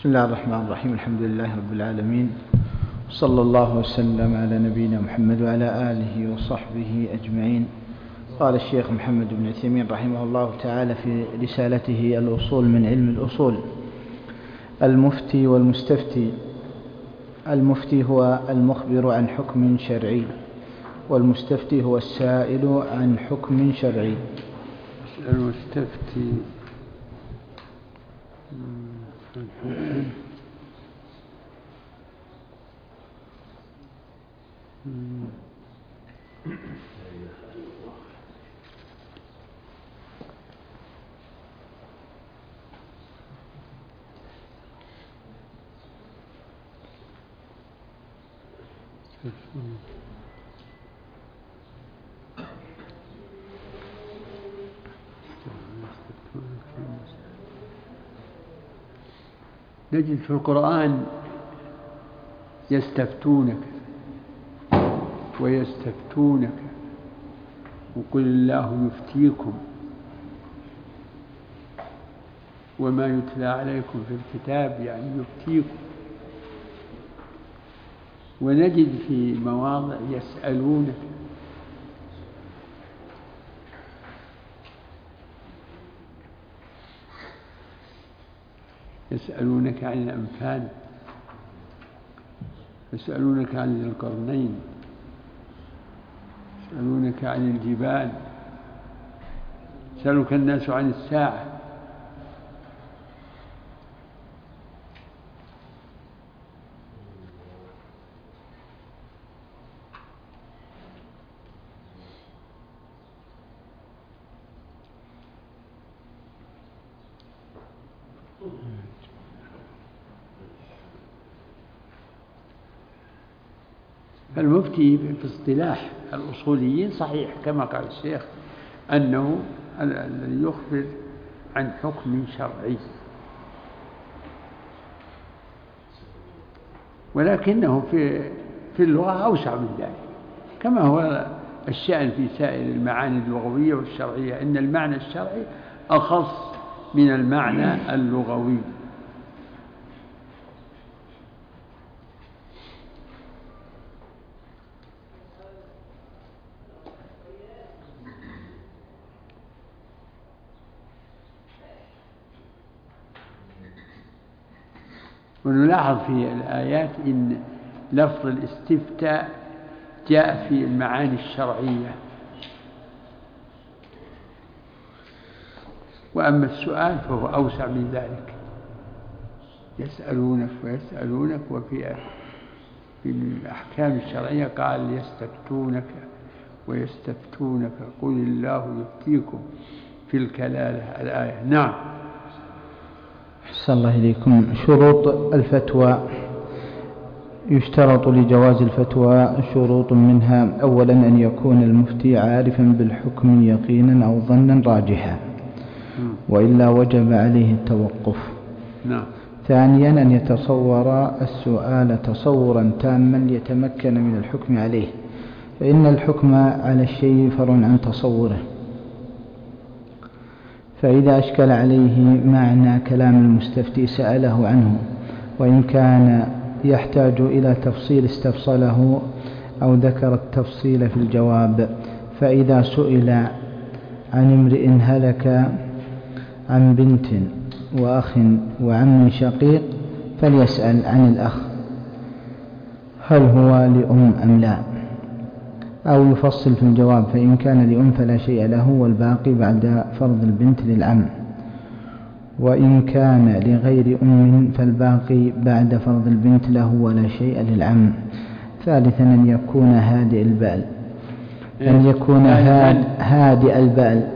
بسم الله الرحمن الرحيم. الحمد لله رب العالمين، صلى الله وسلم على نبينا محمد وعلى آله وصحبه أجمعين. قال الشيخ محمد بن عثيمين رحمه الله تعالى في رسالته الأصول من علم الأصول: المفتي والمستفتي. المفتي هو المخبر عن حكم شرعي، والمستفتي هو السائل عن حكم شرعي. المستفتي نجد في القرآن يستفتونك ويستفتونك وقل الله يفتيكم وما يتلى عليكم في الكتاب، يعني يفتيكم. ونجد في مواضع يسألونك، يسألونك عن الأنفال، يسألونك عن ذي القرنين، يسألونك عن الجبال، يسألك الناس عن الساعة. فالمفتي في اصطلاح الأصوليين صحيح كما قال الشيخ أنه الذي يخبر عن حكم شرعي، ولكنه في اللغة أوسع من ذلك، كما هو الشأن في سائر المعاني اللغوية والشرعية، إن المعنى الشرعي أخص من المعنى اللغوي. ونلاحظ في الآيات إن لفظ الاستفتاء جاء في المعاني الشرعية، وأما السؤال فهو أوسع من ذلك. يسألونك ويسألونك، وفي الأحكام الشرعية قال يستفتونك ويستفتونك قل الله يفتيكم في الكلالة، الآية. نعم. أحسن الله إليكم. شروط الفتوى: يشترط لجواز الفتوى شروط، منها: أولا أن يكون المفتي عارفا بالحكم يقينا أو ظنا راجحا، وإلا وجب عليه التوقف. ثانيا أن يتصور السؤال تصورا تاما ليتمكن من الحكم عليه، فإن الحكم على الشيء فرع عن تصوره، فإذا أشكل عليه معنى كلام المستفتي سأله عنه، وإن كان يحتاج إلى تفصيل استفصله أو ذكر التفصيل في الجواب. فإذا سئل عن امرئ هلك عن بنت وأخ وعم شقيق فليسأل عن الأخ هل هو لأم أم لا، أو يفصل في الجواب، فإن كان لأم فلا شيء له والباقي بعد فرض البنت للعم، وإن كان لغير أم فالباقي بعد فرض البنت له ولا شيء للعم. ثالثا أن يكون هادئ البال، أن يكون هادئ البال،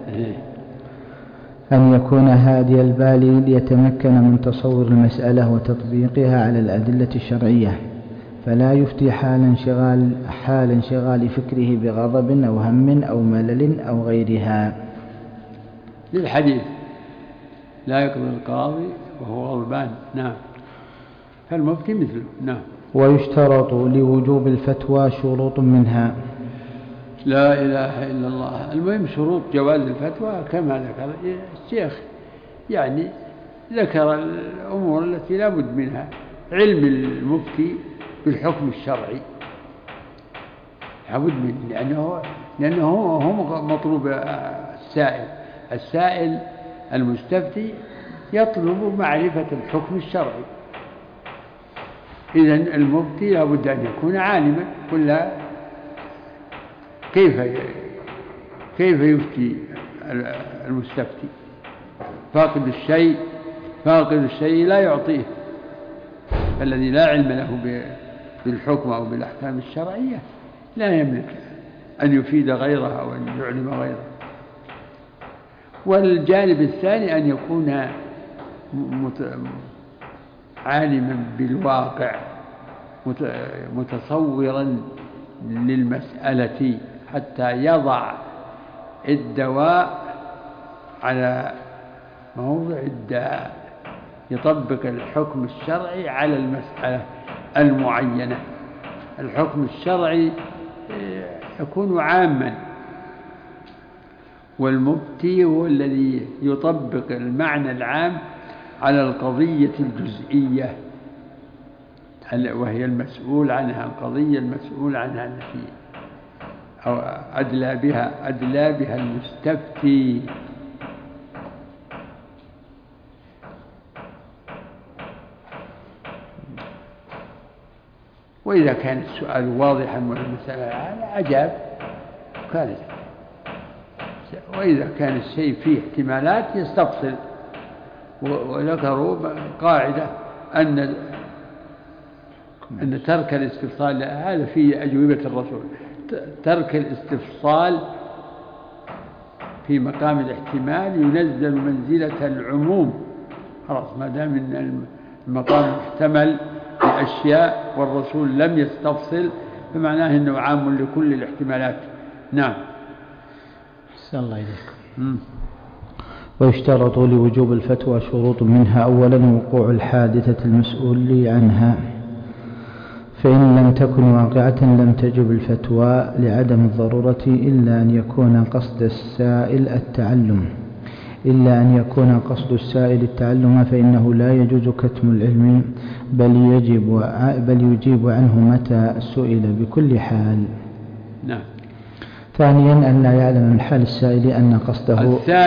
أن يكون هادئ البال ليتمكن من تصور المسألة وتطبيقها على الأدلة الشرعية، فلا يفتي حال انشغال فكره بغضب أو هم أو ملل أو غيرها. للحديث: لا يقضي القاضي وهو غضبان. نعم. فالمفتي مثله. نعم. ويشترط لوجوب الفتوى شروط، منها: لا إله إلا الله. المهم شروط جواز الفتوى كما ذكر الشيخ، يعني ذكر الأمور التي لا بد منها. علم المفتي بالحكم الشرعي لا بد منه، لأنه هو مطلوب السائل المستفتي يطلب معرفة الحكم الشرعي. إذن المفتي لا بد أن يكون عالما. كلها كيف يفتي المستفتي؟ فاقد الشيء لا يعطيه. فالذي لا علم له بالحكم أو بالأحكام الشرعية لا يملك أن يفيد غيره أو أن يعلم غيره. والجانب الثاني أن يكون عالما بالواقع، متصورا للمسألة حتى يضع الدواء على موضع الداء، يطبق الحكم الشرعي على المسألة المعينة. الحكم الشرعي يكون عاما، والمفتي هو الذي يطبق المعنى العام على القضية الجزئية وهي المسؤول عنها، القضية المسؤول عنها التي أو أدلى بها المستفتي. وإذا كان السؤال واضحا والمسألة أجاب كانت، وإذا كان الشيء فيه احتمالات يستفصل. وذكروا قاعدة أن ترك الاستفصال، هذا في أجوبة الرسول، ترك الاستفصال في مقام الاحتمال ينزل منزلة العموم. خلاص ما دام ان المقام محتمل لأشياء والرسول لم يستفصل فمعناه أنه عام لكل الاحتمالات. نعم. أحسن الله إليكم. ويشترط لوجوب الفتوى شروط، منها أولا وقوع الحادثة المسؤول عنها، فإن لم تكن واقعة لم تجب الفتوى لعدم الضرورة إلا أن يكون قصد السائل التعلم، فإنه لا يجوز كتم العلم بل يجيب عنه متى سئل بكل حال. نعم. ثانيا ألا يعلم من حال السائل أن قصده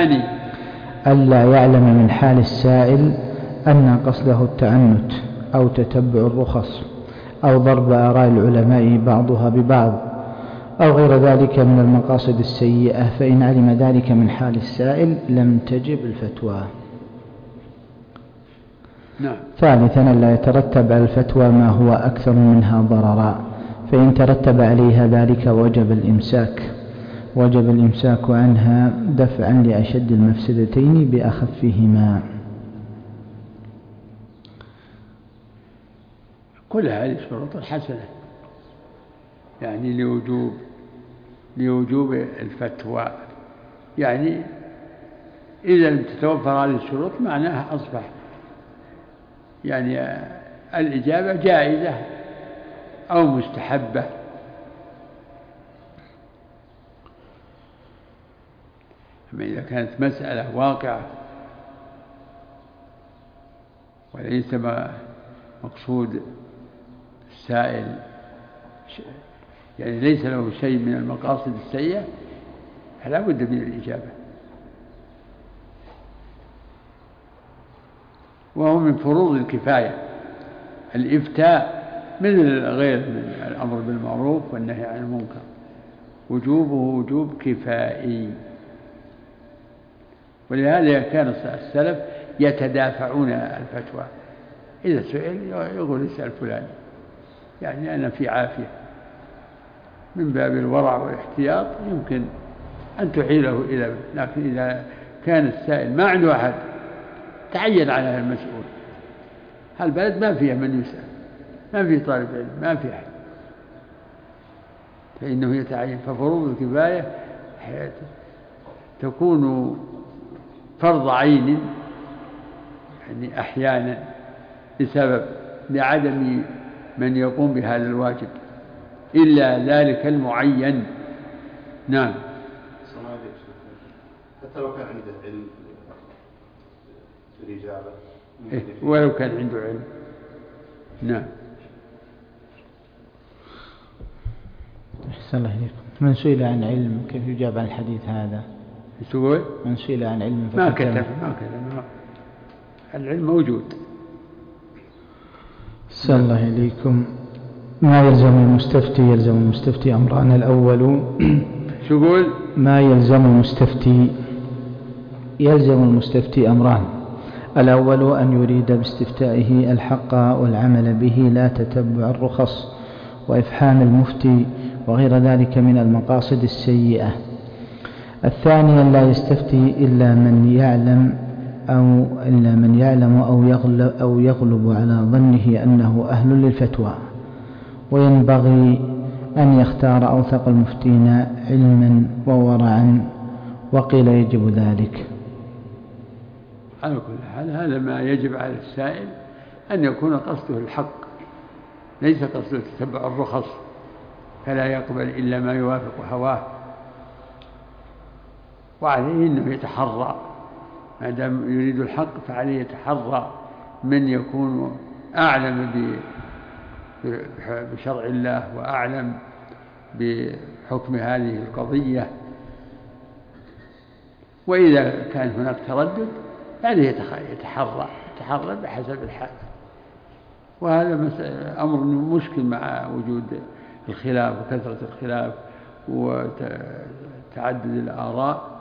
التعنت أو تتبع الرخص أو ضرب آراء العلماء بعضها ببعض أو غير ذلك من المقاصد السيئة، فإن علم ذلك من حال السائل لم تجب الفتوى. نعم. ثالثا ألا يترتب على الفتوى ما هو أكثر منها ضررا، فإن ترتب عليها ذلك وجب الإمساك عنها دفعا لأشد المفسدتين بأخفهما. كل هذه الشروط الحسنة يعني لوجوب الفتوى. يعني إذا لم تتوفر هذه الشروط معناها أصبح يعني الإجابة جائزة أو مستحبة. أما إذا كانت مسألة واقعة وليس مقصود السائل يعني ليس له شيء من المقاصد السيئة فلا بد من الإجابة. وهو من فروض الكفاية. الإفتاء مثل غير من الأمر بالمعروف والنهي عن المنكر، وجوبه وجوب كفائي. ولهذا كان السلف يتدافعون الفتوى، إذا سئل يقول اسأل فلان، يعني أنا في عافية، من باب الورع والاحتياط يمكن أن تحيله إلى. لكن إذا كان السائل ما عنده أحد تعين على المسؤول، هالبلد ما فيها من يسأل، ما فيه طالب علم، ما فيه أحد، فإنه يتعين. ففروض الكفاية تكون فرض عين يعني أحيانا لعدم من يقوم بهذا الواجب إلا ذلك المعين. نعم. حتى لو كان عنده علم بالإجابة ولو كان عنده علم. نعم. أحسن الله إليكم. من سئل عن علم كيف يجاب عن الحديث هذا؟ تقول من سئل عن علم ما كتب. العلم موجود. أحسن الله إليكم. ما يلزم المستفتي أمران. الأول شو قول؟ ما يلزم المستفتي أمران. الأول أن يريد باستفتائه الحق والعمل به لا تتبع الرخص وإفحام المفتي وغير ذلك من المقاصد السيئة. الثاني أن لا يستفتي إلا من يعلم أو يغلب على ظنه أنه أهل للفتوى، وينبغي أن يختار أوثق المفتين علما وورعا، وقيل يجب ذلك. على كل حال هذا ما يجب على السائل أن يكون قصده الحق، ليس قصده تتبع الرخص فلا يقبل إلا ما يوافق هواه، وعليه أنه يتحرى ما دام يريد الحق فعليه يتحرى من يكون أعلم بشرع الله وأعلم بحكم هذه القضية. وإذا كان هناك تردد فعليه يتحرى بحسب الحال. وهذا أمر مشكل مع وجود الخلاف وكثرة الخلاف وتعدد الآراء،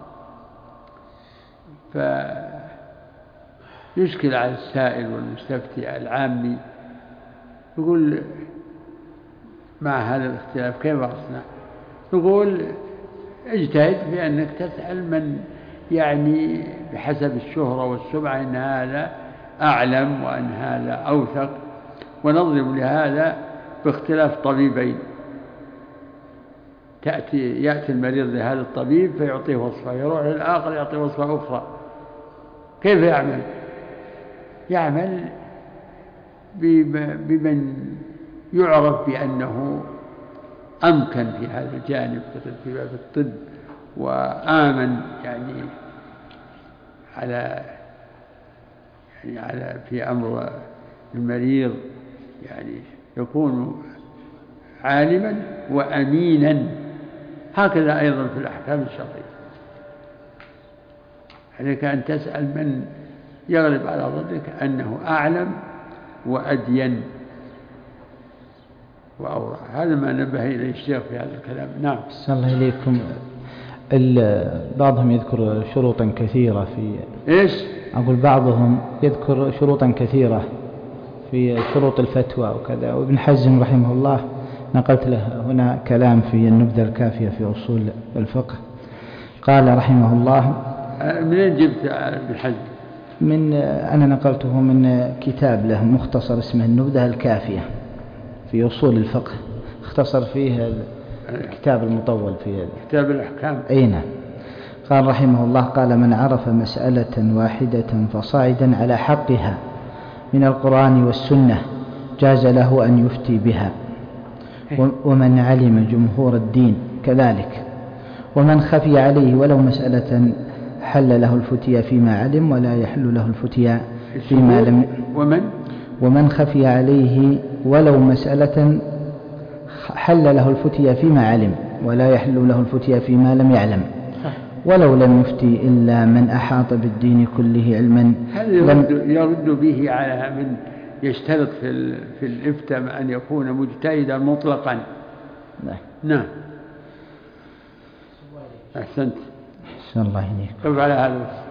فيشكل على السائل والمستفتي العامي يقول مع هذا الاختلاف كيف أصنع؟ يقول اجتهد في أنك تسأل من يعني بحسب الشهرة والسمعة أن هذا أعلم وأن هذا أوثق، ونضرب لهذا باختلاف طبيبين، يأتي المريض لهذا الطبيب فيعطيه وصفة، يروح للآخر يعطيه وصفة أخرى. كيف يعمل؟ يعمل بمن يعرف بأنه أمكن في هذا الجانب في باب الطب وآمن يعني على في أمر المريض، يعني يكون عالما وأمينا. هكذا أيضا في الأحكام الشرعية، عليك أن تسأل من يغلب على ظنك أنه أعلم وأدين وأورع. هذا ما نبه إليه الشيخ في هذا الكلام. نعم. أحسن الله إليكم. بعضهم يذكر شروطا كثيرة في إيش؟ أقول بعضهم يذكر شروطا كثيرة في شروط الفتوى وكذا، وابن حزم رحمه الله نقلت له هنا كلام في النبذة الكافية في أصول الفقه، قال رحمه الله. منين جبت ابن حزم؟ أنا نقلته من كتاب له مختصر اسمه النبذة الكافية في أصول الفقه، اختصر فيه الكتاب المطول في كتاب الأحكام. أين قال رحمه الله: قال: من عرف مسألة واحدة فصاعدا على حقها من القرآن والسنة جاز له أن يفتي بها، ومن علم جمهور الدين كذلك، ومن خفي عليه ولو مسألة حل له الفتيا فيما علم ولا يحل له الفتيا فيما لم. ومن خفي عليه ولو مسألة حل له الفتيا فيما علم ولا يحل له الفتيا فيما لم يعلم، ولو لم يفتي إلا من أحاط بالدين كله علما. هل يرد به على من يشترط في الإفتاء أن يكون مجتهدا مطلقا؟ نعم. أحسنت. أحسن الله إليك. طب على هذا